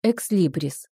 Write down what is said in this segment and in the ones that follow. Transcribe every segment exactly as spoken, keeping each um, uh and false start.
Экслибрис.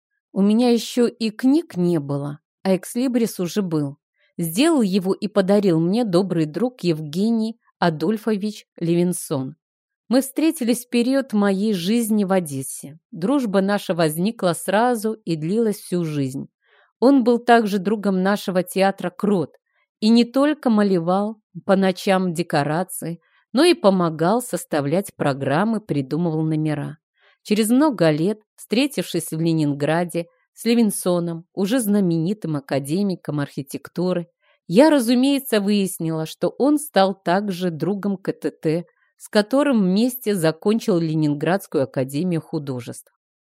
У меня еще и книг не было, а экслибрис уже был. Сделал его и подарил мне добрый друг Евгений Адольфович Левинсон. Мы встретились в период моей жизни в Одессе. Дружба наша возникла сразу и длилась всю жизнь. Он был также другом нашего театра «Крот» и не только малевал по ночам декорации, но и помогал составлять программы, придумывал номера. Через много лет, встретившись в Ленинграде с Левинсоном, уже знаменитым академиком архитектуры, я, разумеется, выяснила, что он стал также другом ка тэ тэ, с которым вместе закончил Ленинградскую академию художеств.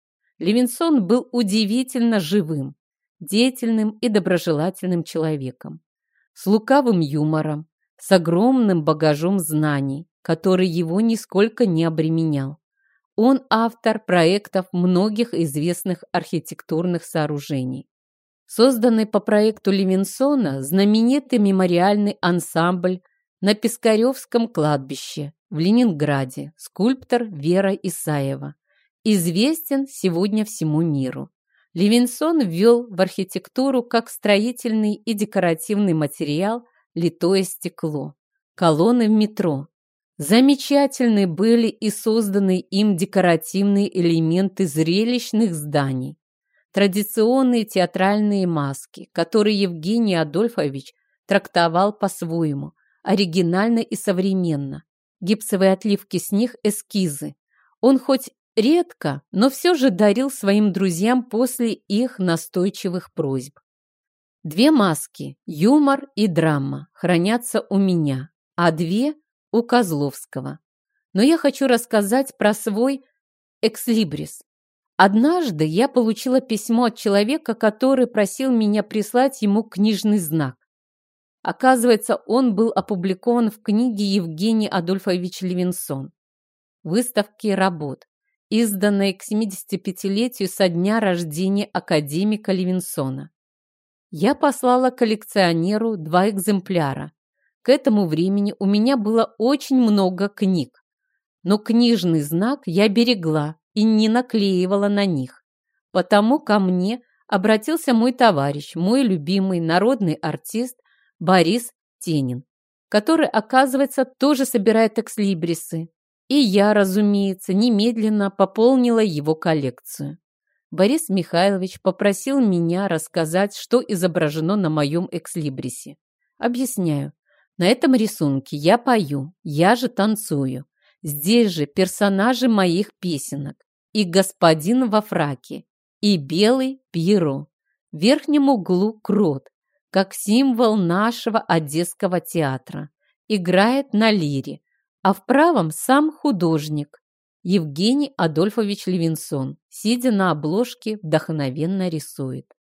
Левинсон был удивительно живым, деятельным и доброжелательным человеком, с лукавым юмором, с огромным багажом знаний, который его нисколько не обременял. Он автор проектов многих известных архитектурных сооружений. Созданный по проекту Левинсона знаменитый мемориальный ансамбль на Пискаревском кладбище в Ленинграде, скульптор Вера Исаева, известен сегодня всему миру. Левинсон ввел в архитектуру как строительный и декоративный материал литое стекло, колонны в метро. Замечательны были и созданы им декоративные элементы зрелищных зданий, традиционные театральные маски, которые Евгений Адольфович трактовал по-своему, оригинально и современно. Гипсовые отливки с них эскизы. Он хоть редко, но все же дарил своим друзьям после их настойчивых просьб. Две маски, юмор и драма, хранятся у меня, а две у Козловского. Но я хочу рассказать про свой экслибрис. Однажды я получила письмо от человека, который просил меня прислать ему книжный знак. Оказывается, он был опубликован в книге Евгений Адольфович Левинсон «Выставки работ», изданной к семидесятипятилетию со дня рождения академика Левинсона. Я послала коллекционеру два экземпляра. К этому времени у меня было очень много книг, но книжный знак я берегла и не наклеивала на них. Потому ко мне обратился мой товарищ, мой любимый народный артист Борис Тенин, который, оказывается, тоже собирает экслибрисы. И я, разумеется, немедленно пополнила его коллекцию. Борис Михайлович попросил меня рассказать, что изображено на моем экслибрисе. Объясняю. На этом рисунке я пою, я же танцую. Здесь же персонажи моих песенок. И господин во фраке, и белый Пьеро. В верхнем углу крот, как символ нашего одесского театра. Играет на лире, а в правом сам художник. Евгений Адольфович Левинсон, сидя на обложке, вдохновенно рисует.